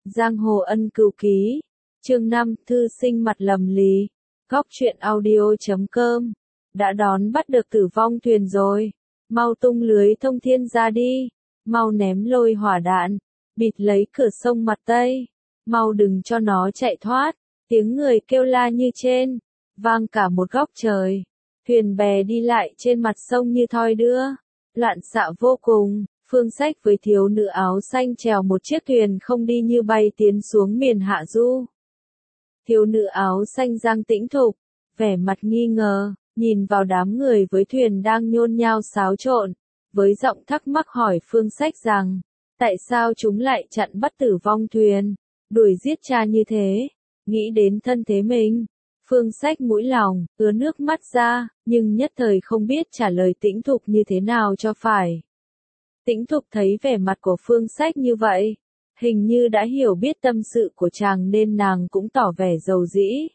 Giang hồ ân cửu ký. Chương 5, thư sinh mặt lầm lì. Góc truyện audio.com. Đã đón bắt được tử vong thuyền rồi. Mau tung lưới thông thiên ra đi. Mau ném lôi hỏa đạn. Bịt lấy cửa sông mặt Tây. Mau đừng cho nó chạy thoát. Tiếng người kêu la như trên. Vang cả một góc trời. Thuyền bè đi lại trên mặt sông như thoi đưa. Loạn xạ vô cùng. Phương Sách với thiếu nữ áo xanh chèo một chiếc thuyền không đi như bay tiến xuống miền Hạ Du. Thiếu nữ áo xanh Giang Tĩnh Thục, vẻ mặt nghi ngờ, nhìn vào đám người với thuyền đang nhôn nhao xáo trộn, với giọng thắc mắc hỏi Phương Sách rằng, tại sao chúng lại chặn bắt tử vong thuyền, đuổi giết cha như thế, nghĩ đến thân thế mình. Phương Sách mũi lòng, ứa nước mắt ra, nhưng nhất thời không biết trả lời Tĩnh Thục như thế nào cho phải. Tĩnh Thục thấy vẻ mặt của Phương Sách như vậy, hình như đã hiểu biết tâm sự của chàng nên nàng cũng tỏ vẻ dầu dĩ.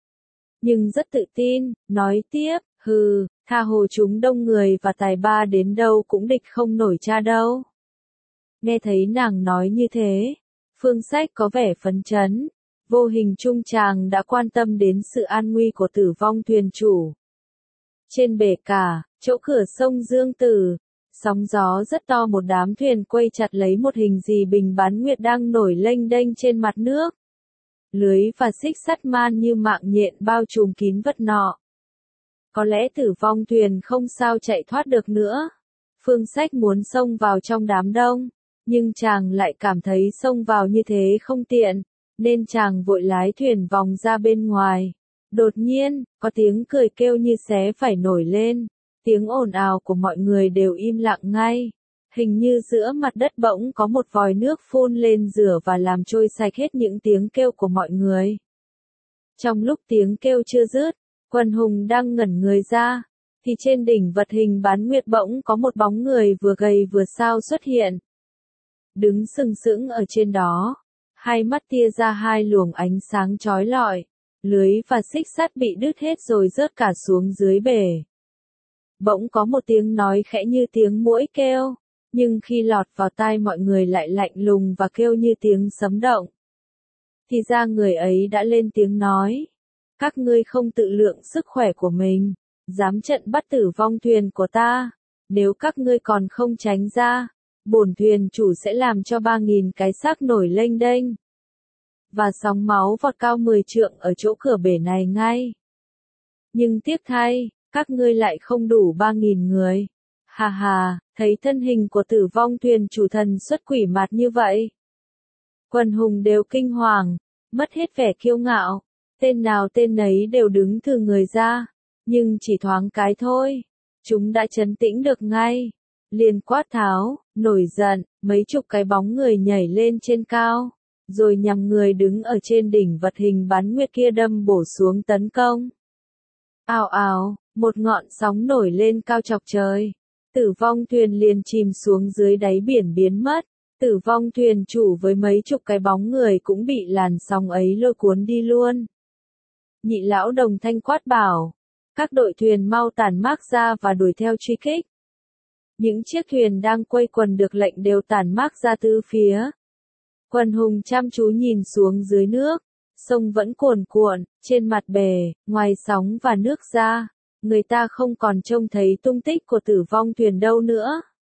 Nhưng rất tự tin, nói tiếp, tha hồ chúng đông người và tài ba đến đâu cũng địch không nổi cha đâu. Nghe thấy nàng nói như thế, Phương Sách có vẻ phấn chấn, vô hình chung chàng đã quan tâm đến sự an nguy của tử vong thuyền chủ. Trên bể cả, chỗ cửa sông Dương Tử, sóng gió rất to, một đám thuyền quay chặt lấy một hình gì bình bán nguyệt đang nổi lênh đênh trên mặt nước. Lưới và xích sắt man như mạng nhện bao trùm kín vật nọ. Có lẽ tử vong thuyền không sao chạy thoát được nữa. Phương Sách muốn xông vào trong đám đông, nhưng chàng lại cảm thấy xông vào như thế không tiện, nên chàng vội lái thuyền vòng ra bên ngoài. Đột nhiên, có tiếng cười kêu như xé phải nổi lên. Tiếng ồn ào của mọi người đều im lặng ngay. Hình như giữa mặt đất bỗng có một vòi nước phun lên rửa và làm trôi sạch hết những tiếng kêu của mọi người. Trong lúc tiếng kêu chưa dứt, Quần Hùng đang ngẩn người ra, thì trên đỉnh vật hình bán nguyệt bỗng có một bóng người vừa gầy vừa sao xuất hiện. Đứng sừng sững ở trên đó, hai mắt tia ra hai luồng ánh sáng chói lọi, lưới và xích sắt bị đứt hết rồi rớt cả xuống dưới bể. Bỗng có một tiếng nói khẽ như tiếng muỗi kêu, nhưng khi lọt vào tai mọi người lại lạnh lùng và kêu như tiếng sấm động. Thì ra người ấy đã lên tiếng nói, các ngươi không tự lượng sức khỏe của mình, dám trận bắt tử vong thuyền của ta, nếu các ngươi còn không tránh ra, bổn thuyền chủ sẽ làm cho 3.000 cái xác nổi lênh đênh. Và sóng máu vọt cao 10 trượng ở chỗ cửa bể này ngay. Nhưng tiếc thay, các ngươi lại không đủ 3.000 người. Hà hà, thấy thân hình của tử vong thuyền chủ thần xuất quỷ mặt như vậy. Quần hùng đều kinh hoàng, mất hết vẻ kiêu ngạo, tên nào tên nấy đều đứng thừ người ra, nhưng chỉ thoáng cái thôi, chúng đã trấn tĩnh được ngay. Liền quát tháo, nổi giận, mấy chục cái bóng người nhảy lên trên cao, rồi nhằm người đứng ở trên đỉnh vật hình bán nguyệt kia đâm bổ xuống tấn công. Ào ào, một ngọn sóng nổi lên cao chọc trời. Tử vong thuyền liền chìm xuống dưới đáy biển biến mất. Tử vong thuyền chủ với mấy chục cái bóng người cũng bị làn sóng ấy lôi cuốn đi luôn. Nhị lão đồng thanh quát bảo, các đội thuyền mau tản mác ra và đuổi theo truy kích. Những chiếc thuyền đang quây quần được lệnh đều tản mác ra tứ phía. Quần hùng chăm chú nhìn xuống dưới nước, sông vẫn cuồn cuộn, trên mặt bể, ngoài sóng và nước ra, người ta không còn trông thấy tung tích của tử vong thuyền đâu nữa.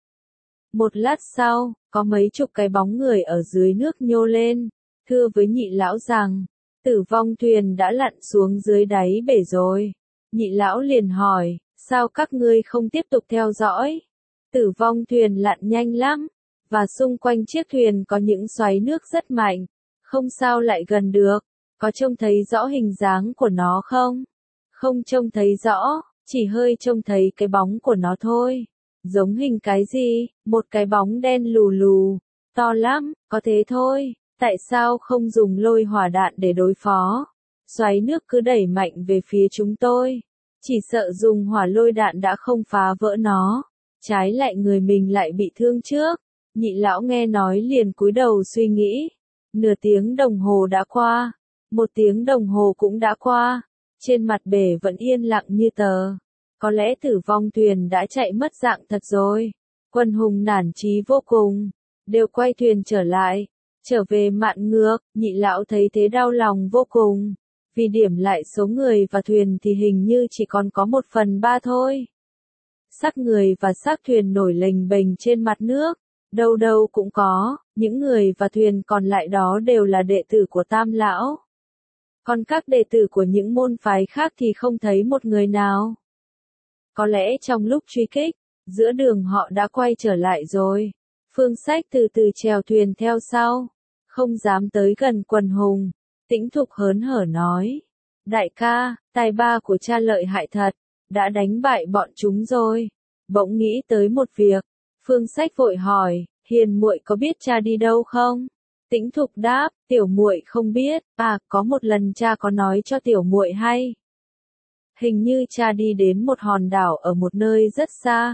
Một lát sau, có mấy chục cái bóng người ở dưới nước nhô lên, thưa với nhị lão rằng, tử vong thuyền đã lặn xuống dưới đáy bể rồi. Nhị lão liền hỏi, sao các ngươi không tiếp tục theo dõi? Tử vong thuyền lặn nhanh lắm, và xung quanh chiếc thuyền có những xoáy nước rất mạnh, không sao lại gần được. Có trông thấy rõ hình dáng của nó không? Không trông thấy rõ, chỉ hơi trông thấy cái bóng của nó thôi. Giống hình cái gì? Một cái bóng đen lù lù, to lắm, có thế thôi. Tại sao không dùng lôi hỏa đạn để đối phó? Xoáy nước cứ đẩy mạnh về phía chúng tôi. Chỉ sợ dùng hỏa lôi đạn đã không phá vỡ nó. Trái lại người mình lại bị thương trước. Nhị lão nghe nói liền cúi đầu suy nghĩ. Nửa tiếng đồng hồ đã qua. 1 tiếng đồng hồ cũng đã qua. Trên mặt bể vẫn yên lặng như tờ. Có lẽ tử vong thuyền đã chạy mất dạng thật rồi. Quần hùng nản chí vô cùng. Đều quay thuyền trở lại. Trở về mạn ngược, Nhị lão thấy thế đau lòng vô cùng. Vì điểm lại số người và thuyền thì hình như chỉ còn có 1/3 thôi. Xác người và xác thuyền nổi lềnh bềnh trên mặt nước. Đâu đâu cũng có, những người và thuyền còn lại đó đều là đệ tử của Tam lão. Còn các đệ tử của những môn phái khác thì không thấy một người nào. Có lẽ trong lúc truy kích, giữa đường họ đã quay trở lại rồi. Phương Sách từ từ chèo thuyền theo sau, không dám tới gần quần hùng. Tĩnh Thục hớn hở nói, đại ca, tài ba của cha lợi hại thật, đã đánh bại bọn chúng rồi. Bỗng nghĩ tới một việc, Phương Sách vội hỏi, Hiền muội có biết cha đi đâu không? Tĩnh Thục đáp, tiểu muội không biết, có một lần cha có nói cho tiểu muội hay. Hình như cha đi đến một hòn đảo ở một nơi rất xa.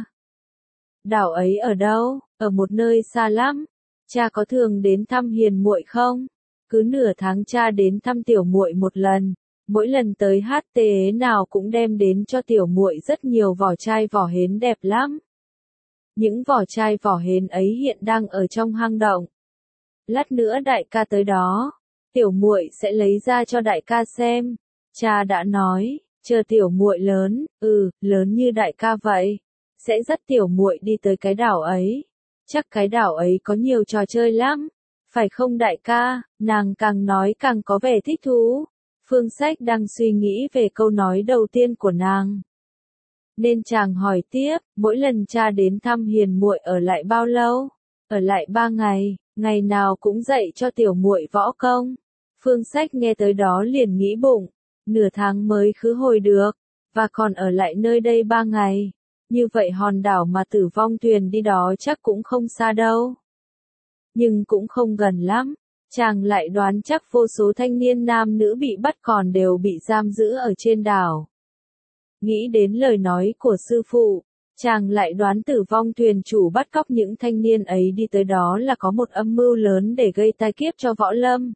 Đảo ấy ở đâu? Ở một nơi xa lắm. Cha có thường đến thăm Hiền muội không? Cứ nửa tháng cha đến thăm tiểu muội một lần. Mỗi lần tới HT nào cũng đem đến cho tiểu muội rất nhiều vỏ chai vỏ hến đẹp lắm. Những vỏ chai vỏ hến ấy hiện đang ở trong hang động. Lát nữa đại ca tới đó, tiểu muội sẽ lấy ra cho đại ca xem. Cha đã nói, chờ tiểu muội lớn, lớn như đại ca vậy, sẽ dắt tiểu muội đi tới cái đảo ấy. Chắc cái đảo ấy có nhiều trò chơi lắm, phải không đại ca? Nàng càng nói càng có vẻ thích thú. Phương Sách đang suy nghĩ về câu nói đầu tiên của nàng. Nên chàng hỏi tiếp, mỗi lần cha đến thăm Hiền muội ở lại bao lâu? Ở lại 3 ngày, ngày nào cũng dạy cho tiểu muội võ công. Phương Sách nghe tới đó liền nghĩ bụng, nửa tháng mới khứ hồi được, và còn ở lại nơi đây 3 ngày. Như vậy hòn đảo mà Tử Vong thuyền đi đó chắc cũng không xa đâu. Nhưng cũng không gần lắm. Chàng lại đoán chắc vô số thanh niên nam nữ bị bắt còn đều bị giam giữ ở trên đảo. Nghĩ đến lời nói của sư phụ, chàng lại đoán Tử Vong thuyền chủ bắt cóc những thanh niên ấy đi tới đó là có một âm mưu lớn để gây tai kiếp cho võ lâm.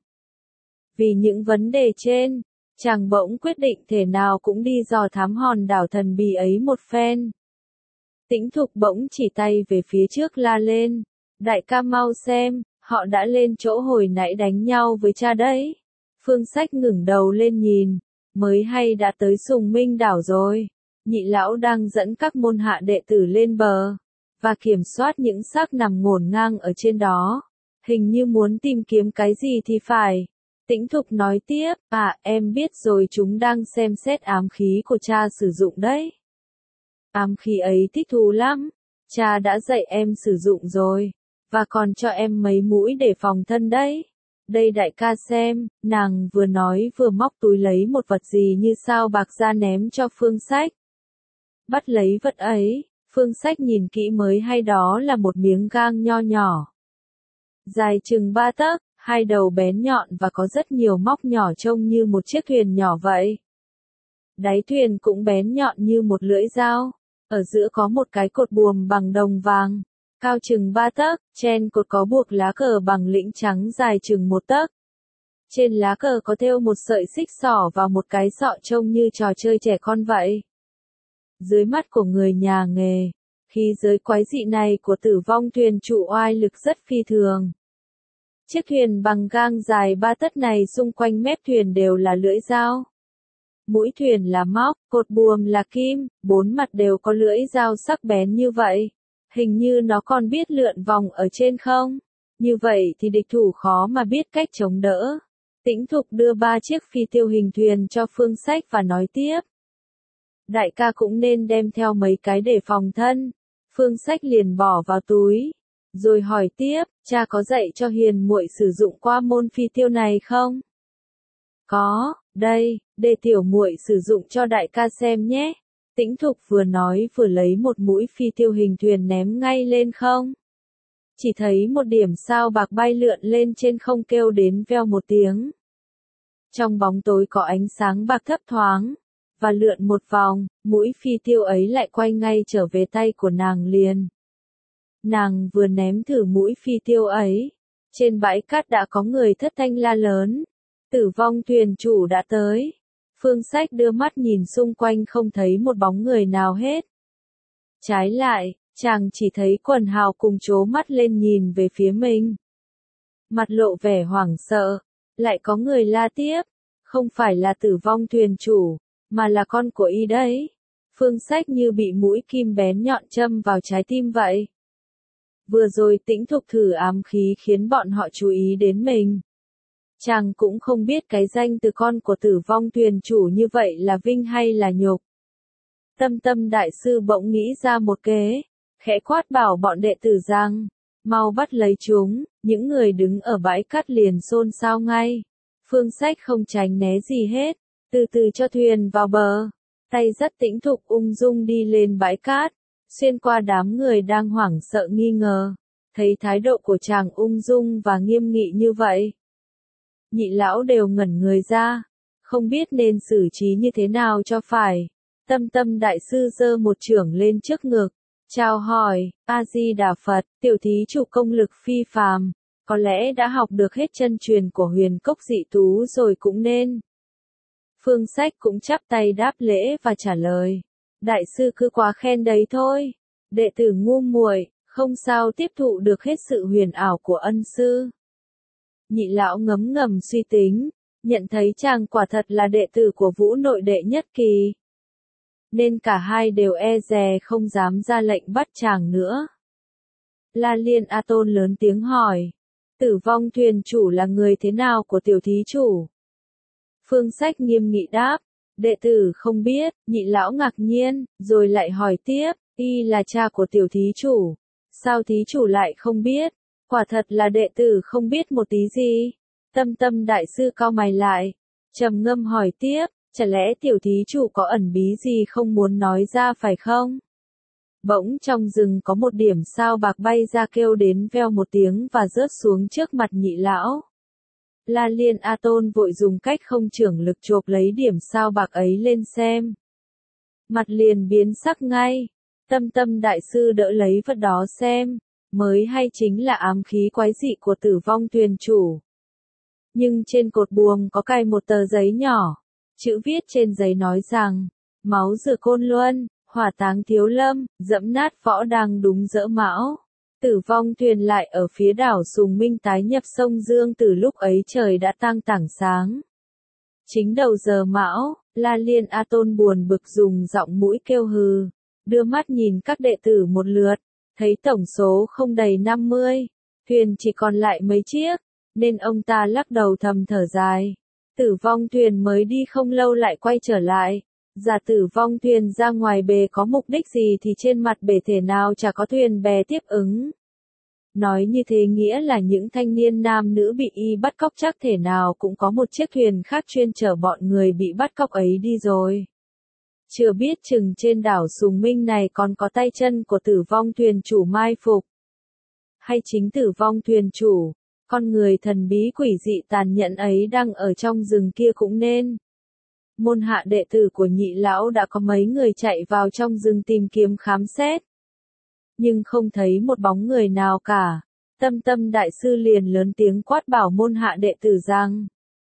Vì những vấn đề trên, chàng bỗng quyết định thể nào cũng đi dò thám hòn đảo thần bí ấy một phen. Tĩnh Thục bỗng chỉ tay về phía trước la lên, đại ca mau xem, họ đã lên chỗ hồi nãy đánh nhau với cha đấy. Phương Sách ngẩng đầu lên nhìn, mới hay đã tới Sùng Minh đảo rồi. Nhị lão đang dẫn các môn hạ đệ tử lên bờ, và kiểm soát những xác nằm ngổn ngang ở trên đó. Hình như muốn tìm kiếm cái gì thì phải. Tĩnh Thục nói tiếp, em biết rồi, chúng đang xem xét ám khí của cha sử dụng đấy. Ám khí ấy thích thú lắm, cha đã dạy em sử dụng rồi, và còn cho em mấy mũi để phòng thân đấy. Đây đại ca xem, nàng vừa nói vừa móc túi lấy một vật gì như sao bạc ra ném cho Phương Sách. Bắt lấy vật ấy, Phương Sách nhìn kỹ mới hay đó là một miếng gang nho nhỏ. Dài chừng 3 tấc, hai đầu bén nhọn và có rất nhiều móc nhỏ trông như một chiếc thuyền nhỏ vậy. Đáy thuyền cũng bén nhọn như một lưỡi dao. Ở giữa có một cái cột buồm bằng đồng vàng, cao chừng 3 tấc, trên cột có buộc lá cờ bằng lĩnh trắng dài chừng 1 tấc. Trên lá cờ có thêu một sợi xích xỏ vào một cái sọ trông như trò chơi trẻ con vậy. Dưới mắt của người nhà nghề, khí giới quái dị này của Tử Vong thuyền trụ oai lực rất phi thường. Chiếc thuyền bằng gang dài 3 tấc này xung quanh mép thuyền đều là lưỡi dao. Mũi thuyền là móc, cột buồm là kim, 4 mặt đều có lưỡi dao sắc bén như vậy. Hình như nó còn biết lượn vòng ở trên không? Như vậy thì địch thủ khó mà biết cách chống đỡ. Tĩnh Thục đưa 3 chiếc phi tiêu hình thuyền cho Phương Sách và nói tiếp. Đại ca cũng nên đem theo mấy cái để phòng thân. Phương Sách liền bỏ vào túi. Rồi hỏi tiếp, cha có dạy cho Hiền muội sử dụng qua môn phi tiêu này không? Có, đây, để tiểu muội sử dụng cho đại ca xem nhé. Tĩnh Thục vừa nói vừa lấy một mũi phi tiêu hình thuyền ném ngay lên không. Chỉ thấy một điểm sao bạc bay lượn lên trên không kêu đến veo một tiếng. Trong bóng tối có ánh sáng bạc thấp thoáng, và lượn một vòng, mũi phi tiêu ấy lại quay ngay trở về tay của nàng liền. Nàng vừa ném thử mũi phi tiêu ấy, trên bãi cát đã có người thất thanh la lớn. Tử Vong thuyền chủ đã tới. Phương Sách đưa mắt nhìn xung quanh không thấy một bóng người nào hết. Trái lại, chàng chỉ thấy quần hào cùng trố mắt lên nhìn về phía mình. mặt lộ vẻ hoảng sợ. Lại có người la tiếp, không phải là Tử Vong thuyền chủ, mà là con của y đấy. Phương Sách như bị mũi kim bén nhọn châm vào trái tim vậy. Vừa rồi Tĩnh Thục thử ám khí khiến bọn họ chú ý đến mình. Chàng cũng không biết cái danh từ con của Tử Vong thuyền chủ như vậy là vinh hay là nhục. Tâm Tâm đại sư bỗng nghĩ ra một kế, khẽ quát bảo bọn đệ tử rằng, mau bắt lấy chúng. Những người đứng ở bãi cát liền xôn xao ngay. Phương Sách không tránh né gì hết, từ từ cho thuyền vào bờ, tay dắt Tĩnh Thục ung dung đi lên bãi cát, xuyên qua đám người đang hoảng sợ nghi ngờ. Thấy thái độ của chàng ung dung và nghiêm nghị như vậy, nhị lão đều ngẩn người ra, không biết nên xử trí như thế nào cho phải. Tâm Tâm đại sư giơ một chưởng lên trước ngực, chào hỏi, A-di-đà Phật, tiểu thí chủ công lực phi phàm, có lẽ đã học được hết chân truyền của Huyền Cốc dị tú rồi cũng nên. Phương Sách cũng chắp tay đáp lễ và trả lời, đại sư cứ quá khen đấy thôi, đệ tử ngu muội, không sao tiếp thụ được hết sự huyền ảo của ân sư. Nhị lão ngấm ngầm suy tính, nhận thấy chàng quả thật là đệ tử của Vũ nội đệ nhất kỳ, nên cả hai đều e dè không dám ra lệnh bắt chàng nữa. La Liên A Tôn lớn tiếng hỏi, Tử Vong thuyền chủ là người thế nào của tiểu thí chủ? Phương Sách nghiêm nghị đáp, đệ tử không biết. Nhị lão ngạc nhiên, rồi lại hỏi tiếp, y là cha của tiểu thí chủ, sao thí chủ lại không biết? Quả thật là đệ tử không biết một tí gì. Tâm Tâm đại sư cau mày lại, trầm ngâm hỏi tiếp, chả lẽ tiểu thí chủ có ẩn bí gì không muốn nói ra phải không? Bỗng trong rừng có một điểm sao bạc bay ra kêu đến veo một tiếng và rớt xuống trước mặt nhị lão. La Liên A Tôn vội dùng cách không chưởng lực chộp lấy điểm sao bạc ấy lên xem. Mặt liền biến sắc ngay. Tâm Tâm đại sư đỡ lấy vật đó xem, mới hay chính là ám khí quái dị của Tử Vong thuyền chủ. Nhưng trên cột buồm có cài một tờ giấy nhỏ, chữ viết trên giấy nói rằng, máu rửa Côn Luân, hỏa táng Thiếu Lâm, dẫm nát Võ Đăng đúng dỡ Mão. Tử Vong thuyền lại ở phía đảo Sùng Minh tái nhập sông Dương từ lúc ấy trời đã tang tảng sáng. Chính đầu giờ Mão, La Liên A Tôn buồn bực dùng giọng mũi kêu hừ, đưa mắt nhìn các đệ tử một lượt, thấy tổng số không đầy 50, thuyền chỉ còn lại mấy chiếc, nên ông ta lắc đầu thầm thở dài. Tử Vong thuyền mới đi không lâu lại quay trở lại. Giả Tử Vong thuyền ra ngoài bề có mục đích gì thì trên mặt bể thể nào chả có thuyền bè tiếp ứng. Nói như thế nghĩa là những thanh niên nam nữ bị y bắt cóc chắc thể nào cũng có một chiếc thuyền khác chuyên chở bọn người bị bắt cóc ấy đi rồi. Chưa biết chừng trên đảo Sùng Minh này còn có tay chân của Tử Vong thuyền chủ mai phục. Hay chính Tử Vong thuyền chủ, con người thần bí quỷ dị tàn nhẫn ấy đang ở trong rừng kia cũng nên. Môn hạ đệ tử của nhị lão đã có mấy người chạy vào trong rừng tìm kiếm khám xét, nhưng không thấy một bóng người nào cả. Tâm Tâm đại sư liền lớn tiếng quát bảo môn hạ đệ tử rằng,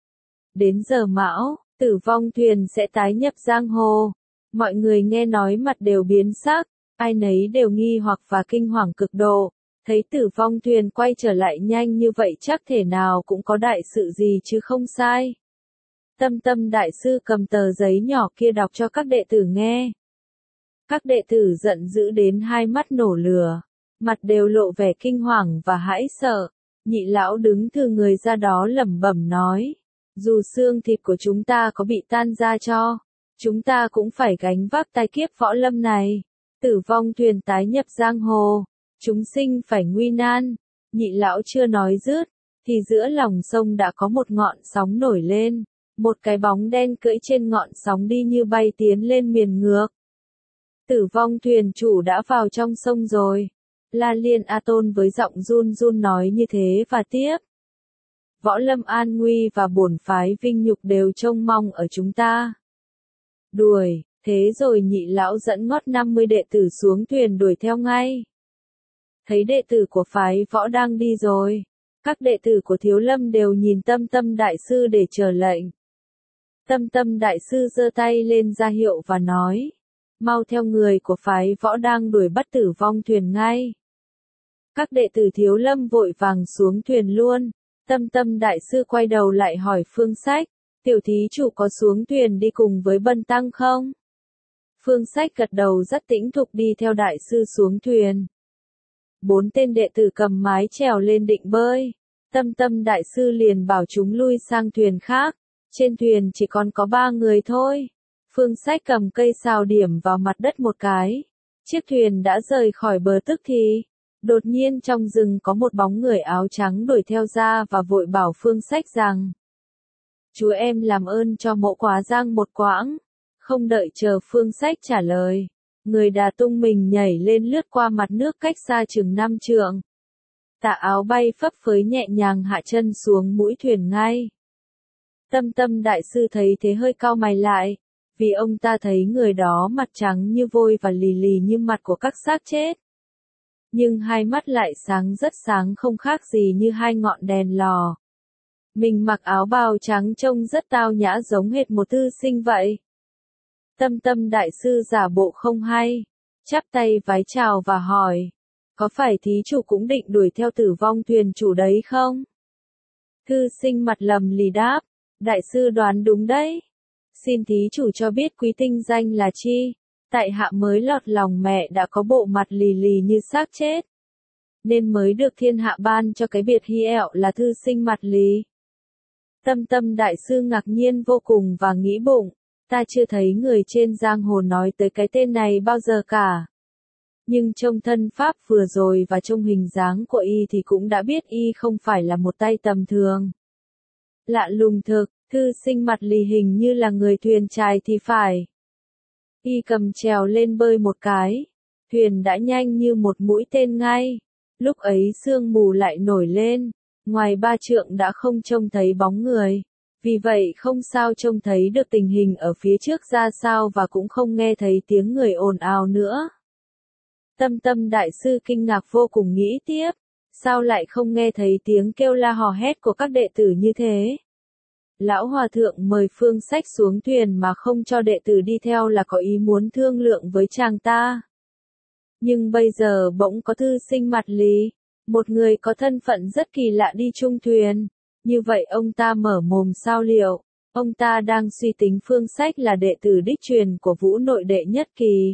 đến giờ Mão, Tử Vong thuyền sẽ tái nhập giang hồ. Mọi người nghe nói mặt đều biến sắc, ai nấy đều nghi hoặc và kinh hoàng cực độ. Thấy Tử Vong thuyền quay trở lại nhanh như vậy chắc thể nào cũng có đại sự gì chứ không sai. Tâm Tâm đại sư cầm tờ giấy nhỏ kia đọc cho các đệ tử nghe. Các đệ tử giận dữ đến hai mắt nổ lửa, mặt đều lộ vẻ kinh hoàng và hãi sợ. Nhị lão đứng thừ người ra đó lẩm bẩm nói, dù xương thịt của chúng ta có bị tan ra cho, chúng ta cũng phải gánh vác tai kiếp võ lâm này. Tử Vong thuyền tái nhập giang hồ, chúng sinh phải nguy nan. Nhị lão chưa nói dứt, thì giữa lòng sông đã có một ngọn sóng nổi lên, một cái bóng đen cưỡi trên ngọn sóng đi như bay tiến lên miền ngược. Tử Vong thuyền chủ đã vào trong sông rồi. La Liên A Tôn với giọng run run nói như thế và tiếp. Võ lâm an nguy và bổn phái vinh nhục đều trông mong ở chúng ta. Đuổi, thế rồi nhị lão dẫn ngót 50 đệ tử xuống thuyền đuổi theo ngay. Thấy đệ tử của phái võ đang đi rồi, các đệ tử của Thiếu Lâm đều nhìn Tâm Tâm đại sư để chờ lệnh. Tâm Tâm đại sư giơ tay lên ra hiệu và nói, mau theo người của phái võ đang đuổi bắt Tử Vong thuyền ngay. Các đệ tử Thiếu Lâm vội vàng xuống thuyền luôn, Tâm Tâm đại sư quay đầu lại hỏi Phương Sách, tiểu thí chủ có xuống thuyền đi cùng với Bần tăng không? Phương Sách gật đầu rất tĩnh thục đi theo đại sư xuống thuyền. 4 tên đệ tử cầm mái chèo lên định bơi. Tâm Tâm đại sư liền bảo chúng lui sang thuyền khác. Trên thuyền chỉ còn có 3 người thôi. Phương Sách cầm cây sào điểm vào mặt đất một cái. Chiếc thuyền đã rời khỏi bờ tức thì. Đột nhiên trong rừng có một bóng người áo trắng đuổi theo ra và vội bảo Phương Sách rằng: Chú em làm ơn cho mộ Quá Giang một quãng. Không đợi chờ Phương Sách trả lời. Người đà tung mình nhảy lên lướt qua mặt nước cách xa chừng 5 trượng. Tà áo bay phấp phới nhẹ nhàng hạ chân xuống mũi thuyền ngay. Tâm Tâm đại sư thấy thế hơi cau mày lại, vì ông ta thấy người đó mặt trắng như vôi và lì lì như mặt của các xác chết. Nhưng hai mắt lại sáng rất sáng không khác gì như hai ngọn đèn lò. Mình mặc áo bào trắng trông rất tao nhã giống hệt một thư sinh vậy. Tâm Tâm đại sư giả bộ không hay, chắp tay vái chào và hỏi, có phải thí chủ cũng định đuổi theo Tử Vong thuyền chủ đấy không? Thư sinh mặt lầm lì đáp, đại sư đoán đúng đấy. Xin thí chủ cho biết quý tinh danh là chi? Tại hạ mới lọt lòng mẹ đã có bộ mặt lì lì như xác chết, nên mới được thiên hạ ban cho cái biệt hi ẹo là thư sinh mặt lì. Tâm Tâm đại sư ngạc nhiên vô cùng và nghĩ bụng, ta chưa thấy người trên giang hồ nói tới cái tên này bao giờ cả. Nhưng trông thân pháp vừa rồi và trông hình dáng của y thì cũng đã biết y không phải là một tay tầm thường. Lạ lùng thực, thư sinh mặt lì hình như là người thuyền chài thì phải. Y cầm chèo lên bơi một cái, thuyền đã nhanh như một mũi tên ngay. Lúc ấy sương mù lại nổi lên, ngoài 3 trượng đã không trông thấy bóng người. Vì vậy không sao trông thấy được tình hình ở phía trước ra sao và cũng không nghe thấy tiếng người ồn ào nữa. Tâm Tâm đại sư kinh ngạc vô cùng nghĩ tiếp, sao lại không nghe thấy tiếng kêu la hò hét của các đệ tử như thế? Lão hòa thượng mời Phương Sách xuống thuyền mà không cho đệ tử đi theo là có ý muốn thương lượng với chàng ta. Nhưng bây giờ bỗng có thư sinh mặt lì, một người có thân phận rất kỳ lạ đi chung thuyền. Như vậy ông ta mở mồm sao liệu? Ông ta đang suy tính Phương Sách là đệ tử đích truyền của Vũ Nội đệ nhất kỳ,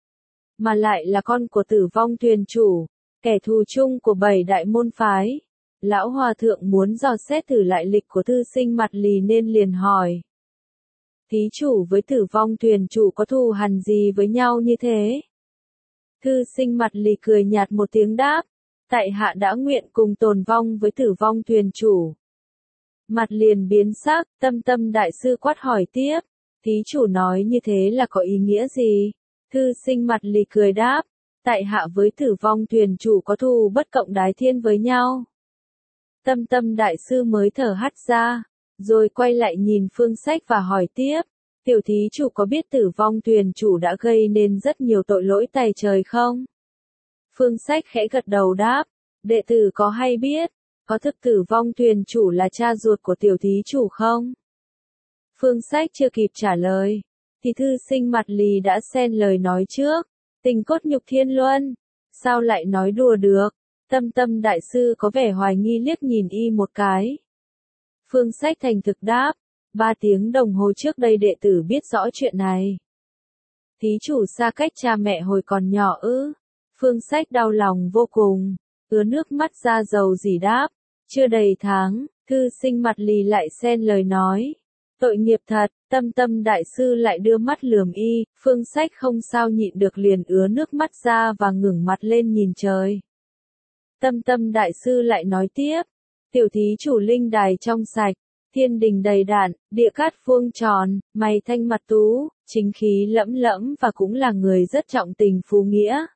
mà lại là con của Tử Vong thuyền chủ, kẻ thù chung của 7 đại môn phái. Lão hòa thượng muốn dò xét thử lại lịch của thư sinh mặt lì nên liền hỏi, thí chủ với Tử Vong thuyền chủ có thù hằn gì với nhau như thế? Thư sinh mặt lì cười nhạt một tiếng đáp, tại hạ đã nguyện cùng tồn vong với Tử Vong thuyền chủ. Mặt liền biến sắc, Tâm Tâm đại sư quát hỏi tiếp, thí chủ nói như thế là có ý nghĩa gì? Thư sinh mặt lì cười đáp, tại hạ với Tử Vong thuyền chủ có thù bất cộng đái thiên với nhau. Tâm Tâm đại sư mới thở hắt ra, rồi quay lại nhìn Phương Sách và hỏi tiếp, tiểu thí chủ có biết Tử Vong thuyền chủ đã gây nên rất nhiều tội lỗi tày trời không? Phương Sách khẽ gật đầu đáp, đệ tử có hay biết, có thực Tử Vong thuyền chủ là cha ruột của tiểu thí chủ không? Phương Sách chưa kịp trả lời, thì thư sinh mặt lì đã xen lời nói trước, tình cốt nhục thiên luân, sao lại nói đùa được? Tâm Tâm đại sư có vẻ hoài nghi liếc nhìn y một cái. Phương Sách thành thực đáp, 3 tiếng đồng hồ trước đây đệ tử biết rõ chuyện này. Thí chủ xa cách cha mẹ hồi còn nhỏ ư? Phương Sách đau lòng vô cùng, ứa nước mắt ra dầu dỉ đáp, chưa đầy tháng. Thư sinh mặt lì lại xen lời nói, tội nghiệp thật. Tâm Tâm đại sư lại đưa mắt lườm y, Phương Sách không sao nhịn được liền ứa nước mắt ra và ngẩng mặt lên nhìn trời. Tâm Tâm đại sư lại nói tiếp, tiểu thí chủ linh đài trong sạch, thiên đình đầy đặn, địa cát vuông tròn, mày thanh mặt tú, chính khí lẫm lẫm và cũng là người rất trọng tình phú nghĩa.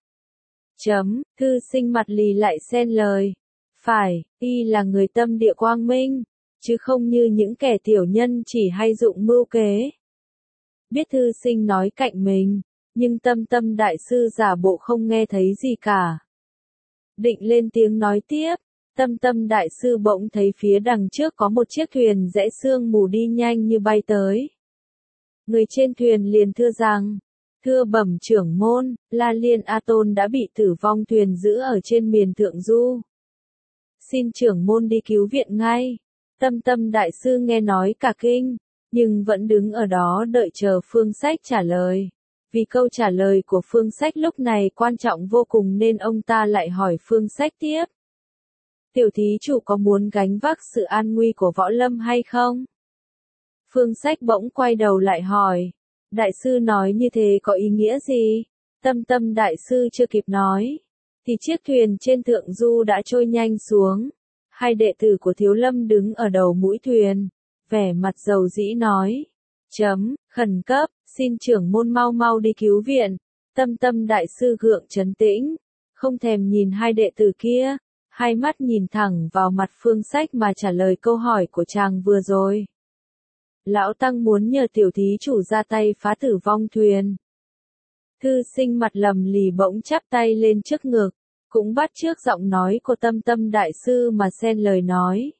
Thư sinh mặt lì lại xen lời, phải, y là người tâm địa quang minh, chứ không như những kẻ tiểu nhân chỉ hay dụng mưu kế. Biết thư sinh nói cạnh mình, nhưng Tâm Tâm đại sư giả bộ không nghe thấy gì cả. Định lên tiếng nói tiếp, Tâm Tâm đại sư bỗng thấy phía đằng trước có một chiếc thuyền rẽ sương mù đi nhanh như bay tới. Người trên thuyền liền thưa rằng, thưa bẩm trưởng môn, La Liên A Tôn đã bị Tử Vong thuyền giữ ở trên miền Thượng Du. xin trưởng môn đi cứu viện ngay. Tâm Tâm đại sư nghe nói cả kinh, nhưng vẫn đứng ở đó đợi chờ Phương Sách trả lời. Vì câu trả lời của Phương Sách lúc này quan trọng vô cùng nên ông ta lại hỏi Phương Sách tiếp. Tiểu thí chủ có muốn gánh vác sự an nguy của Võ Lâm hay không? Phương Sách bỗng quay đầu lại hỏi. Đại sư nói như thế có ý nghĩa gì? Tâm Tâm đại sư chưa kịp nói, thì chiếc thuyền trên thượng du đã trôi nhanh xuống. Hai đệ tử của Thiếu Lâm đứng ở đầu mũi thuyền, vẻ mặt dầu dĩ nói. Khẩn cấp, xin trưởng môn mau mau đi cứu viện. Tâm Tâm đại sư gượng trấn tĩnh, không thèm nhìn hai đệ tử kia, hai mắt nhìn thẳng vào mặt Phương Sách mà trả lời câu hỏi của chàng vừa rồi. Lão Tăng muốn nhờ tiểu thí chủ ra tay phá tử vong thuyền. Thư sinh mặt lầm lì bỗng chắp tay lên trước ngực, cũng bắt chước giọng nói của Tâm Tâm đại sư mà xen lời nói.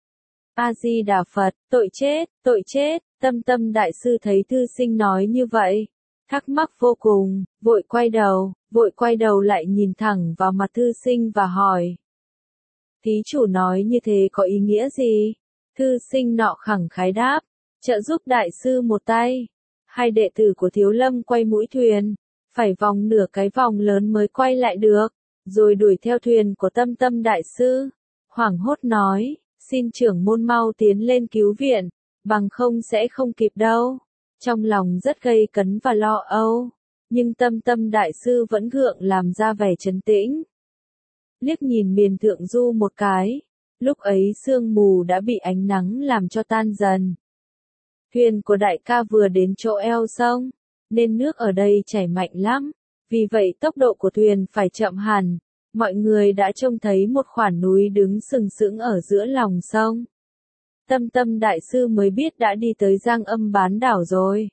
A-di-đà Phật, tội chết, Tâm Tâm đại sư thấy thư sinh nói như vậy, thắc mắc vô cùng, vội quay đầu lại nhìn thẳng vào mặt thư sinh và hỏi. Thí chủ nói như thế có ý nghĩa gì? Thư sinh nọ khẳng khái đáp, trợ giúp đại sư một tay. Hai đệ tử của Thiếu Lâm quay mũi thuyền, phải vòng nửa cái vòng lớn mới quay lại được, rồi đuổi theo thuyền của Tâm Tâm đại sư. Hoảng hốt nói, xin trưởng môn mau tiến lên cứu viện, bằng không sẽ không kịp đâu. Trong lòng rất gây cấn và lo âu, nhưng Tâm Tâm đại sư vẫn gượng làm ra vẻ trấn tĩnh. Liếc nhìn miền thượng du một cái, lúc ấy sương mù đã bị ánh nắng làm cho tan dần. Thuyền của đại ca vừa đến chỗ eo sông, nên nước ở đây chảy mạnh lắm, vì vậy tốc độ của thuyền phải chậm hẳn. Mọi người đã trông thấy một khoản núi đứng sừng sững ở giữa lòng sông. Tâm Tâm đại sư mới biết đã đi tới Giang Âm bán đảo rồi.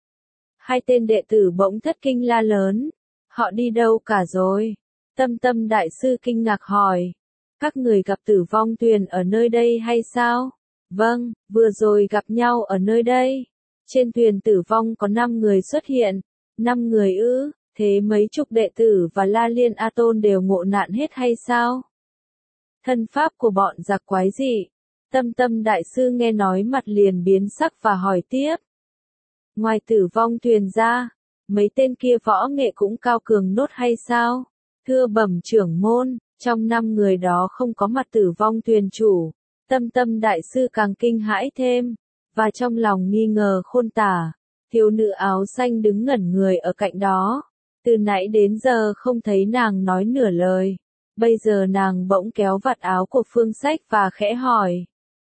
Hai tên đệ tử bỗng thất kinh la lớn, họ đi đâu cả rồi? Tâm Tâm đại sư kinh ngạc hỏi, các người gặp tử vong thuyền ở nơi đây hay sao? Vâng, vừa rồi gặp nhau ở nơi đây. Trên thuyền tử vong có 5 người xuất hiện. 5 người ư? Thế mấy chục đệ tử và La Liên A Tôn đều ngộ nạn hết hay sao? Thân pháp của bọn giặc quái dị. Tâm Tâm đại sư nghe nói mặt liền biến sắc và hỏi tiếp. Ngoài tử vong thuyền ra, mấy tên kia võ nghệ cũng cao cường nốt hay sao? Thưa bẩm trưởng môn, trong 5 người đó không có mặt tử vong thuyền chủ. Tâm Tâm đại sư càng kinh hãi thêm, và trong lòng nghi ngờ khôn tả. Thiếu nữ áo xanh đứng ngẩn người ở cạnh đó. Từ nãy đến giờ không thấy nàng nói nửa lời. Bây giờ nàng bỗng kéo vạt áo của Phương Sách và khẽ hỏi.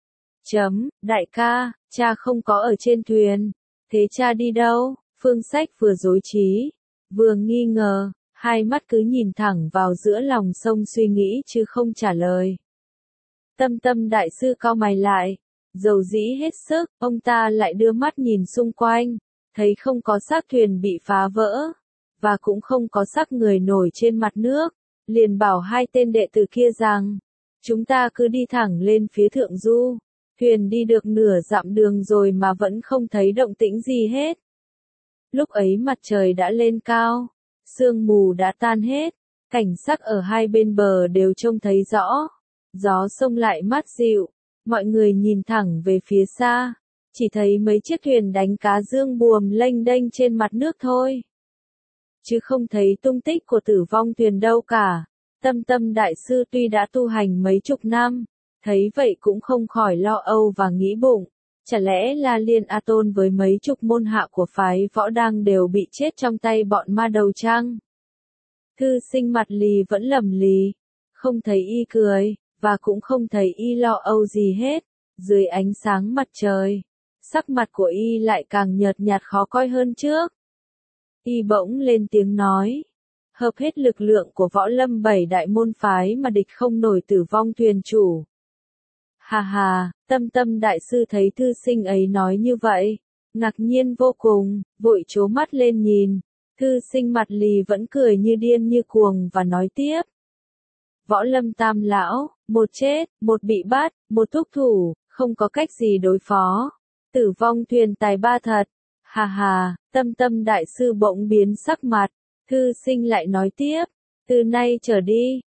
Đại ca, cha không có ở trên thuyền. Thế cha đi đâu? Phương Sách vừa rối trí, vừa nghi ngờ, hai mắt cứ nhìn thẳng vào giữa lòng sông suy nghĩ chứ không trả lời. Tâm Tâm đại sư cau mày lại, dầu dĩ hết sức, ông ta lại đưa mắt nhìn xung quanh, thấy không có xác thuyền bị phá vỡ, và cũng không có xác người nổi trên mặt nước, liền bảo hai tên đệ tử kia rằng, chúng ta cứ đi thẳng lên phía thượng du. Thuyền đi được nửa dặm đường rồi mà vẫn không thấy động tĩnh gì hết. Lúc ấy mặt trời đã lên cao, sương mù đã tan hết, cảnh sắc ở hai bên bờ đều trông thấy rõ. Gió sông lại mát dịu, mọi người nhìn thẳng về phía xa, chỉ thấy mấy chiếc thuyền đánh cá dương buồm lênh đênh trên mặt nước thôi. Chứ không thấy tung tích của tử vong thuyền đâu cả. Tâm Tâm đại sư tuy đã tu hành mấy chục năm, thấy vậy cũng không khỏi lo âu và nghĩ bụng, chả lẽ La Liên A Tôn với mấy chục môn hạ của phái võ đang đều bị chết trong tay bọn ma đầu chăng? Thư sinh mặt lì vẫn lầm lì, không thấy y cười, và cũng không thấy y lo âu gì hết. Dưới ánh sáng mặt trời, sắc mặt của y lại càng nhợt nhạt khó coi hơn trước. Y bỗng lên tiếng nói, hợp hết lực lượng của võ lâm 7 đại môn phái mà địch không nổi tử vong thuyền chủ. Hà hà, Tâm Tâm đại sư thấy thư sinh ấy nói như vậy, ngạc nhiên vô cùng, vội trố mắt lên nhìn. Thư sinh mặt lì vẫn cười như điên như cuồng và nói tiếp. Võ lâm tam lão, một chết, một bị bắt, một thúc thủ, không có cách gì đối phó. Tử vong thuyền tài ba thật. Hà hà, Tâm Tâm đại sư bỗng biến sắc mặt. Thư sinh lại nói tiếp. Từ nay trở đi,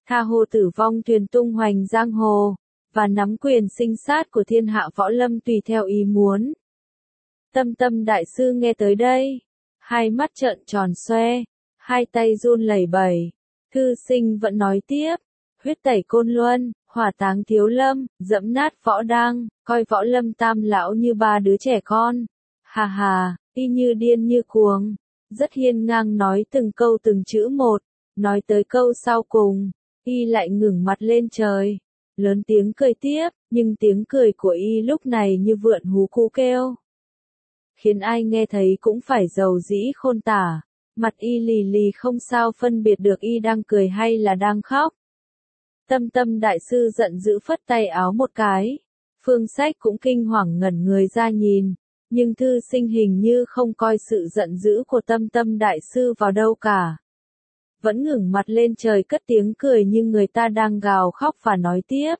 tha hồ tử vong thuyền tung hoành giang hồ, và nắm quyền sinh sát của thiên hạ võ lâm tùy theo ý muốn. Tâm Tâm đại sư nghe tới đây, hai mắt trợn tròn xoe, hai tay run lẩy bẩy. Thư sinh vẫn nói tiếp, huyết tẩy Côn Luân, hỏa táng Thiếu Lâm, dẫm nát võ đang, coi võ lâm tam lão như ba đứa trẻ con. Hà hà, y như điên như cuồng, rất hiên ngang nói từng câu từng chữ một, nói tới câu sau cùng, y lại ngẩng mặt lên trời, lớn tiếng cười tiếp, nhưng tiếng cười của y lúc này như vượn hú cú kêu, khiến ai nghe thấy cũng phải rầu rĩ khôn tả, mặt y lì lì không sao phân biệt được y đang cười hay là đang khóc. Tâm Tâm đại sư giận dữ phất tay áo một cái, Phương Sách cũng kinh hoàng ngẩn người ra nhìn, nhưng thư sinh hình như không coi sự giận dữ của Tâm Tâm đại sư vào đâu cả. Vẫn ngẩng mặt lên trời cất tiếng cười như người ta đang gào khóc và nói tiếp.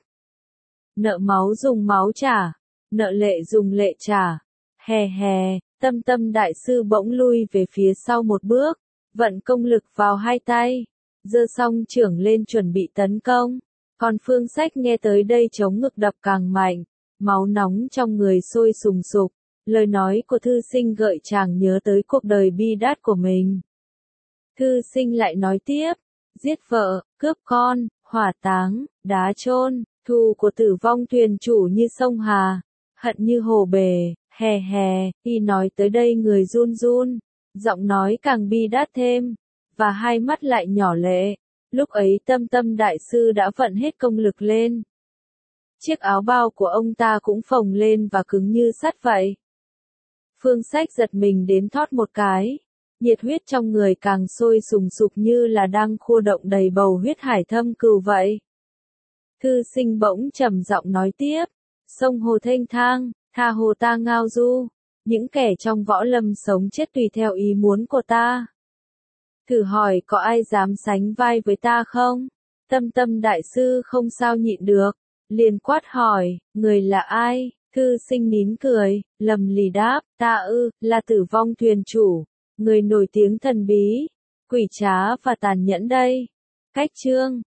Nợ máu dùng máu trả, nợ lệ dùng lệ trả. Hè hè, Tâm Tâm đại sư bỗng lui về phía sau một bước, vận công lực vào hai tay, giơ song chưởng lên chuẩn bị tấn công. Còn Phương Sách nghe tới đây chống ngực đập càng mạnh, máu nóng trong người sôi sùng sục, lời nói của thư sinh gợi chàng nhớ tới cuộc đời bi đát của mình. Thư sinh lại nói tiếp, giết vợ, cướp con, hỏa táng, đá chôn, thù của tử vong thuyền chủ như sông Hà, hận như hồ bể, hè hè, y nói tới đây người run run, giọng nói càng bi đát thêm, và hai mắt lại nhỏ lệ. Lúc ấy Tâm Tâm đại sư đã vận hết công lực lên. Chiếc áo bao của ông ta cũng phồng lên và cứng như sắt vậy. Phương Sách giật mình đến thót một cái, nhiệt huyết trong người càng sôi sùng sục như là đang khua động đầy bầu huyết hải thâm cừu vậy. Thư sinh bỗng trầm giọng nói tiếp, sông hồ thênh thang, tha hồ ta ngao du, những kẻ trong võ lâm sống chết tùy theo ý muốn của ta. Thử hỏi có ai dám sánh vai với ta không? Tâm Tâm đại sư không sao nhịn được, liền quát hỏi, người là ai? Thư sinh nín cười, lầm lì đáp, ta là tử vong thuyền chủ, người nổi tiếng thần bí, quỷ trá và tàn nhẫn đây. Cách chương